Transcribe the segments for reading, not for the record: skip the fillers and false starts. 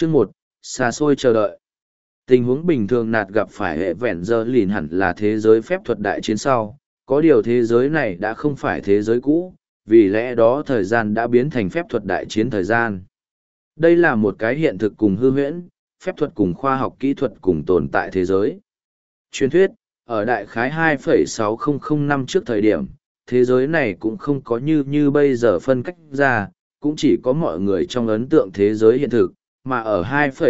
Chương 1, xa xôi chờ đợi. Tình huống bình thường nạt gặp phải hệ vẹn giờ lìn hẳn là thế giới phép thuật đại chiến sau, có điều thế giới này đã không phải thế giới cũ, vì lẽ đó thời gian đã biến thành phép thuật đại chiến thời gian. Đây là một cái hiện thực cùng hư huyễn, phép thuật cùng khoa học kỹ thuật cùng tồn tại thế giới. Truyền thuyết, ở đại khái 2,6005 năm trước thời điểm, thế giới này cũng không có như bây giờ phân cách ra, cũng chỉ có mọi người trong ấn tượng thế giới hiện thực, mà ở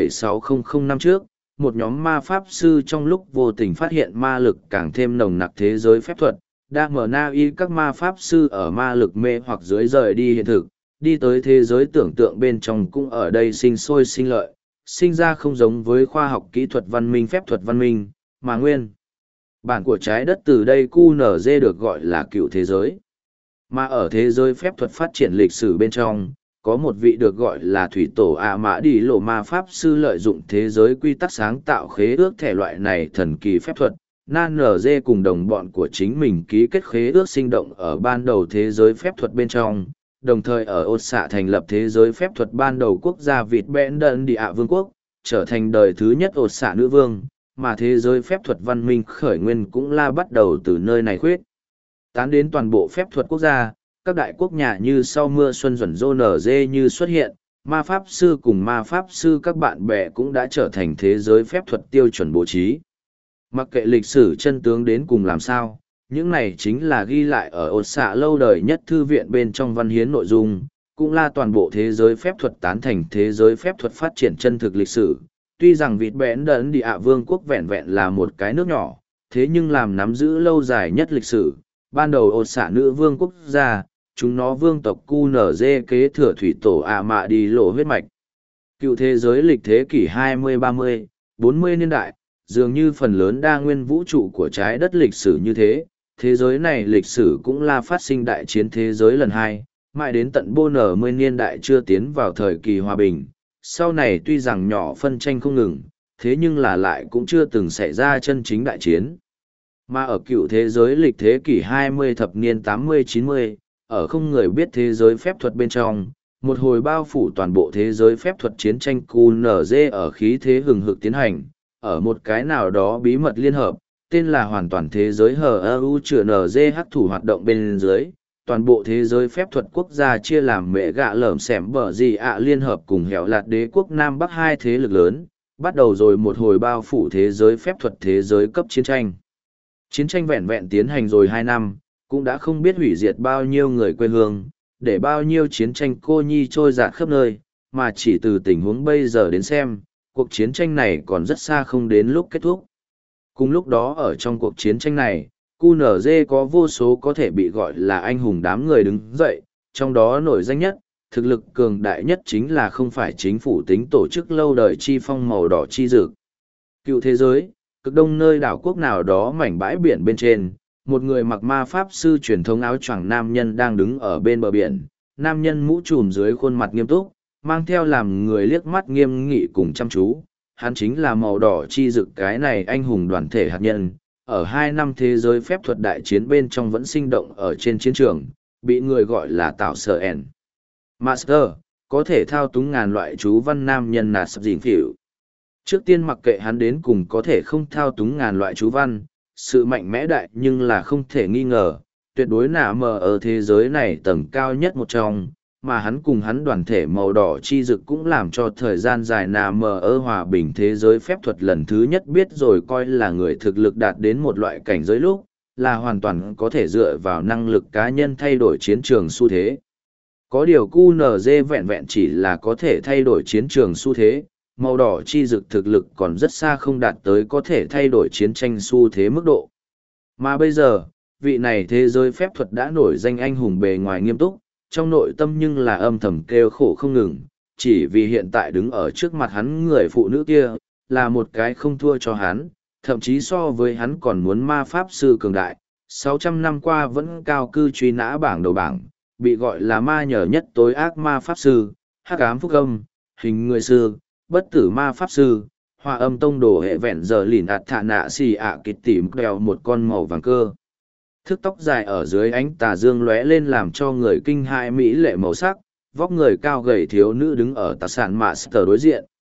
2,6005 năm trước, một nhóm ma pháp sư trong lúc vô tình phát hiện ma lực càng thêm nồng nặc thế giới phép thuật, đã mở na y các ma pháp sư ở ma lực mê hoặc dưới rời đi hiện thực, đi tới thế giới tưởng tượng bên trong cũng ở đây sinh sôi sinh lợi, sinh ra không giống với khoa học kỹ thuật văn minh phép thuật văn minh, mà nguyên. Bản của trái đất từ đây QNZ được gọi là cựu thế giới. Mà ở thế giới phép thuật phát triển lịch sử bên trong, có một vị được gọi là thủy tổ ạ mã đi lộ ma pháp sư lợi dụng thế giới quy tắc sáng tạo khế ước thể loại này thần kỳ phép thuật. Nan NG cùng đồng bọn của chính mình ký kết khế ước sinh động ở ban đầu thế giới phép thuật bên trong, đồng thời ở ột xạ thành lập thế giới phép thuật ban đầu quốc gia Vịt Bẽn Đần Địa Vương quốc, trở thành đời thứ nhất ột xạ nữ vương, mà thế giới phép thuật văn minh khởi nguyên cũng là bắt đầu từ nơi này khuyết. Tán đến toàn bộ phép thuật quốc gia, các đại quốc nhà như sau mưa xuân duẩn rô nở dê như xuất hiện, ma pháp sư cùng ma pháp sư các bạn bè cũng đã trở thành thế giới phép thuật tiêu chuẩn bố trí. Mặc kệ lịch sử chân tướng đến cùng làm sao, những này chính là ghi lại ở ột xạ lâu đời nhất thư viện bên trong văn hiến nội dung, cũng là toàn bộ thế giới phép thuật tán thành thế giới phép thuật phát triển chân thực lịch sử. Tuy rằng Vịt Bẽn Đần Địa Vương quốc vẹn vẹn là một cái nước nhỏ, thế nhưng làm nắm giữ lâu dài nhất lịch sử, ban đầu ột xạ nữ vương quốc gia, chúng nó vương tộc QNZ kế thừa thủy tổ ạ mạ đi lộ huyết mạch. Cựu thế giới lịch thế kỷ 20-30, 40 niên đại, dường như phần lớn đa nguyên vũ trụ của trái đất lịch sử như thế giới này lịch sử cũng là phát sinh đại chiến thế giới lần 2, mãi đến tận bô nở 10 niên đại chưa tiến vào thời kỳ hòa bình. Sau này tuy rằng nhỏ phân tranh không ngừng, thế nhưng là lại cũng chưa từng xảy ra chân chính đại chiến. Mà ở cựu thế giới lịch thế kỷ 20 thập niên 80-90, ở không người biết thế giới phép thuật bên trong, một hồi bao phủ toàn bộ thế giới phép thuật chiến tranh QNZ ở khí thế hừng hực tiến hành, ở một cái nào đó bí mật liên hợp, tên là hoàn toàn thế giới HEU chữa NZ hắc thủ hoạt động bên dưới, toàn bộ thế giới phép thuật quốc gia chia làm mẹ gạ lởm xẻm bở gì ạ liên hợp cùng hẻo lạt đế quốc Nam Bắc hai thế lực lớn, bắt đầu rồi một hồi bao phủ thế giới phép thuật thế giới cấp chiến tranh. Chiến tranh vẹn vẹn tiến hành rồi 2 năm, cũng đã không biết hủy diệt bao nhiêu người quê hương, để bao nhiêu chiến tranh cô nhi trôi dạt khắp nơi, mà chỉ từ tình huống bây giờ đến xem, cuộc chiến tranh này còn rất xa không đến lúc kết thúc. Cùng lúc đó ở trong cuộc chiến tranh này, QNZ có vô số có thể bị gọi là anh hùng đám người đứng dậy, trong đó nổi danh nhất, thực lực cường đại nhất chính là không phải chính phủ tính tổ chức lâu đời chi phong màu đỏ chi dược. Cựu thế giới, cực đông nơi đảo quốc nào đó mảnh bãi biển bên trên, một người mặc ma pháp sư truyền thống áo choàng nam nhân đang đứng ở bên bờ biển, nam nhân mũ trùm dưới khuôn mặt nghiêm túc, mang theo làm người liếc mắt nghiêm nghị cùng chăm chú. Hắn chính là màu đỏ chi dực cái này anh hùng đoàn thể hạt nhân, ở 2 năm thế giới phép thuật đại chiến bên trong vẫn sinh động ở trên chiến trường, bị người gọi là tạo sở ẻn. Master, có thể thao túng ngàn loại chú văn nam nhân nạt sập dình phỉu. Trước tiên mặc kệ hắn đến cùng có thể không thao túng ngàn loại chú văn, sự mạnh mẽ đại nhưng là không thể nghi ngờ, tuyệt đối nả mờ ở thế giới này tầng cao nhất một trong, mà hắn cùng hắn đoàn thể màu đỏ chi dực cũng làm cho thời gian dài nà mờ ở hòa bình thế giới phép thuật lần thứ nhất biết rồi coi là người thực lực đạt đến một loại cảnh giới lúc, là hoàn toàn có thể dựa vào năng lực cá nhân thay đổi chiến trường xu thế. Có điều QNZ vẹn vẹn chỉ là có thể thay đổi chiến trường xu thế, màu đỏ chi dực thực lực còn rất xa không đạt tới có thể thay đổi chiến tranh xu thế mức độ. Mà bây giờ, vị này thế giới phép thuật đã nổi danh anh hùng bề ngoài nghiêm túc, trong nội tâm nhưng là âm thầm kêu khổ không ngừng, chỉ vì hiện tại đứng ở trước mặt hắn người phụ nữ kia, là một cái không thua cho hắn, thậm chí so với hắn còn muốn ma pháp sư cường đại, 600 năm qua vẫn cao cư truy nã bảng đầu bảng, bị gọi là ma nhờ nhất tối ác ma pháp sư, hắc ám phúc âm, hình người sư, bất tử ma pháp sư, hòa âm tông đồ hệ vẹn giờ lìn ạt thạ nạ xì ạ kịch tỉ đeo một con màu vàng cơ. Thước tóc dài ở dưới ánh tà dương lóe lên làm cho người kinh hãi mỹ lệ màu sắc, vóc người cao gầy thiếu nữ đứng ở tà sản Master đối diện,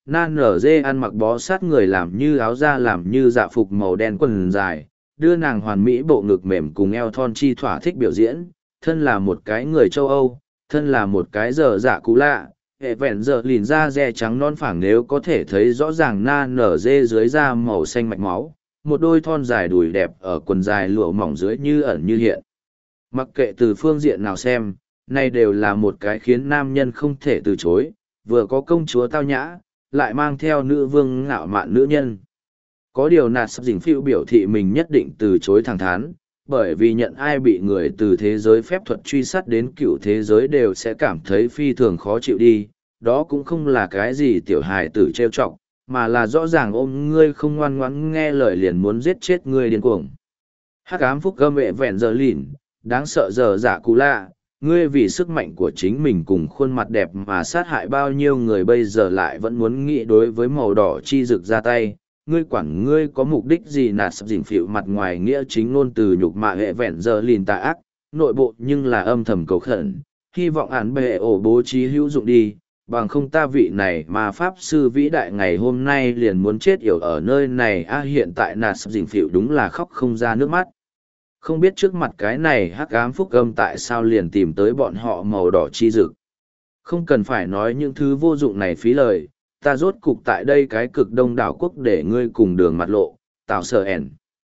nan nở dê ăn mặc bó sát người làm như áo da làm như dạ phục màu đen quần dài, đưa nàng hoàn mỹ bộ ngực mềm cùng eo thon chi thỏa thích biểu diễn, thân là một cái người châu Âu, thân là một cái giờ dạ cũ lạ. Hệ vẹn giờ lìn da dè trắng non phẳng nếu có thể thấy rõ ràng na nở dê dưới da màu xanh mạch máu, một đôi thon dài đùi đẹp ở quần dài lụa mỏng dưới như ẩn như hiện. Mặc kệ từ phương diện nào xem, này đều là một cái khiến nam nhân không thể từ chối, vừa có công chúa tao nhã, lại mang theo nữ vương ngạo mạn nữ nhân. Có điều nạt sắp dình phiêu biểu thị mình nhất định từ chối thẳng thắn, bởi vì nhận ai bị người từ thế giới phép thuật truy sát đến cựu thế giới đều sẽ cảm thấy phi thường khó chịu đi, đó cũng không là cái gì tiểu hài tử trêu chọc, mà là rõ ràng ôm ngươi không ngoan ngoãn nghe lời liền muốn giết chết ngươi điên cuồng. Hắc ám phúc gâm vệ vẹn giờ lìn, đáng sợ giờ giả cú lạ, ngươi vì sức mạnh của chính mình cùng khuôn mặt đẹp mà sát hại bao nhiêu người bây giờ lại vẫn muốn nghĩ đối với màu đỏ chi rực ra tay. Ngươi quản ngươi có mục đích gì nạt sập dình phịu mặt ngoài nghĩa chính ngôn từ nhục mạ hệ vẹn giờ lìn tà ác, nội bộ nhưng là âm thầm cầu khẩn, hy vọng án bệ ổ bố trí hữu dụng đi, bằng không ta vị này mà pháp sư vĩ đại ngày hôm nay liền muốn chết yểu ở nơi này hiện tại nạt sập dình phịu đúng là khóc không ra nước mắt. Không biết trước mặt cái này hắc ám phúc âm tại sao liền tìm tới bọn họ màu đỏ chi rực. Không cần phải nói những thứ vô dụng này phí lời, ta rốt cục tại đây cái cực đông đảo quốc để ngươi cùng đường mặt lộ, tạo sở ẻn.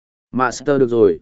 Master được rồi,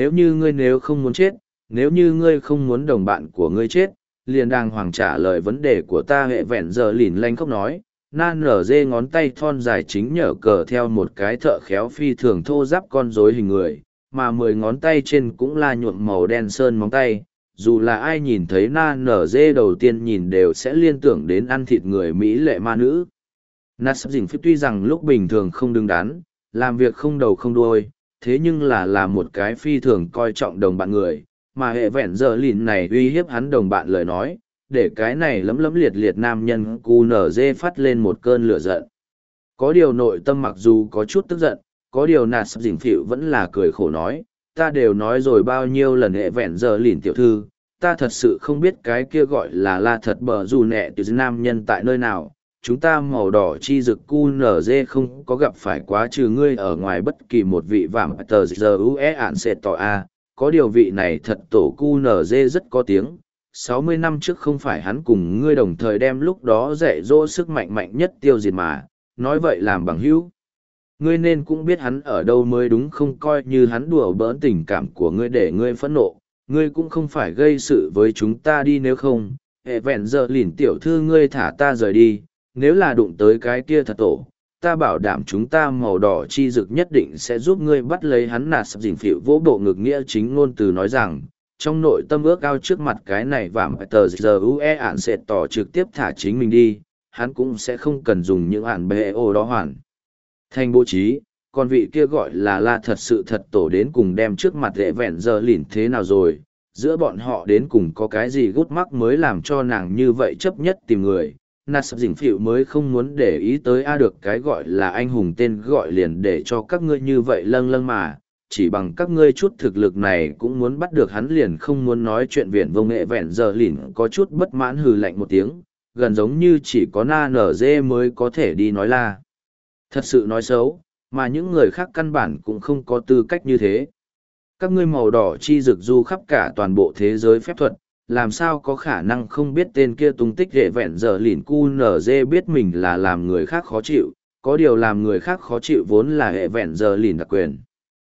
nếu không muốn chết, nếu như ngươi không muốn đồng bạn của ngươi chết, liền đàng hoàng trả lời vấn đề của ta hệ vẹn giờ lìn lanh khóc nói. Nan nở dê ngón tay thon dài chính nhở cờ theo một cái thợ khéo phi thường thô giáp con rối hình người, mà 10 ngón tay trên cũng là nhuộm màu đen sơn móng tay. Dù là ai nhìn thấy na nở dê đầu tiên nhìn đều sẽ liên tưởng đến ăn thịt người Mỹ lệ ma nữ. Nat sắp dình phép tuy rằng lúc bình thường không đứng đắn, làm việc không đầu không đuôi, thế nhưng là một cái phi thường coi trọng đồng bạn người, mà hệ vẹn giờ lìn này uy hiếp hắn đồng bạn lời nói, để cái này lấm lấm liệt liệt nam nhân cu nở dê phát lên một cơn lửa giận. Có điều nội tâm mặc dù có chút tức giận, có điều nạt sắp dình phịu vẫn là cười khổ nói, ta đều nói rồi bao nhiêu lần hệ vẹn giờ lìn tiểu thư, ta thật sự không biết cái kia gọi là la thật bờ dù nẹ từ nam nhân tại nơi nào. Chúng ta màu đỏ chi rực cu nở dê không có gặp phải quá trừ ngươi ở ngoài bất kỳ một vị vạm tờ giờ ue ạn sẽ tỏ a, có điều vị này thật tổ cu nở dê rất có tiếng. 60 năm trước không phải hắn cùng ngươi đồng thời đem lúc đó dạy dỗ sức mạnh mạnh nhất tiêu diệt mà, nói vậy làm bằng hữu. Ngươi nên cũng biết hắn ở đâu mới đúng, không coi như hắn đùa bỡn tình cảm của ngươi để ngươi phẫn nộ, ngươi cũng không phải gây sự với chúng ta đi nếu không, hệ vẹn giờ lìn tiểu thư ngươi thả ta rời đi, nếu là đụng tới cái kia thật tổ, ta bảo đảm chúng ta màu đỏ chi dực nhất định sẽ giúp ngươi bắt lấy hắn. Nạt sập dình phịu vỗ bộ ngực nghĩa chính ngôn từ nói rằng, trong nội tâm ước ao trước mặt cái này vạm tờ giờ ue ạn sẽ tỏ trực tiếp thả chính mình đi, hắn cũng sẽ không cần dùng những ạn bê ô đó hoàn thành bố trí, còn vị kia gọi là la thật sự thật tổ đến cùng đem trước mặt hệ vẹn giờ lìn thế nào rồi, giữa bọn họ đến cùng có cái gì gút mắc mới làm cho nàng như vậy chấp nhất tìm người. Nạt sập dình phịu mới không muốn để ý tới được cái gọi là anh hùng tên gọi liền để cho các ngươi như vậy lâng lâng mà, chỉ bằng các ngươi chút thực lực này cũng muốn bắt được hắn liền không muốn nói chuyện viển vông nghệ vẹn giờ lìn có chút bất mãn hừ lạnh một tiếng, gần giống như chỉ có na nở dê mới có thể đi nói la. Thật sự nói xấu, mà những người khác căn bản cũng không có tư cách như thế. Các ngươi màu đỏ chi rực du khắp cả toàn bộ thế giới phép thuật, làm sao có khả năng không biết tên kia tung tích hệ vẹn giờ lìn cu nở dê biết mình là làm người khác khó chịu, có điều làm người khác khó chịu vốn là hệ vẹn giờ lìn đặc quyền.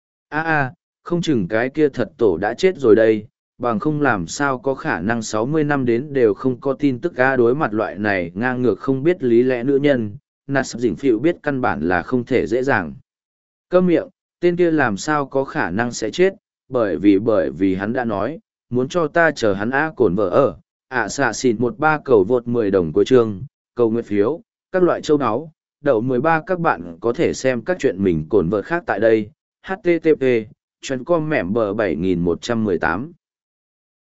Không chừng cái kia thật tổ đã chết rồi đây, bằng không làm sao có khả năng 60 năm đến đều không có tin tức đối mặt loại này ngang ngược không biết lý lẽ nữ nhân, nạt sập dình phịu biết căn bản là không thể dễ dàng. Câm miệng, tên kia làm sao có khả năng sẽ chết, bởi vì hắn đã nói, muốn cho ta chờ hắn cổn vợ ở, xạ xịn 13 cầu vượt 10 đồng cuối chương, cầu nguyện phiếu, các loại châu áo, đậu 13 các bạn có thể xem các chuyện mình cổn vợ khác tại đây, http, chuyên com mẻm bờ 7118.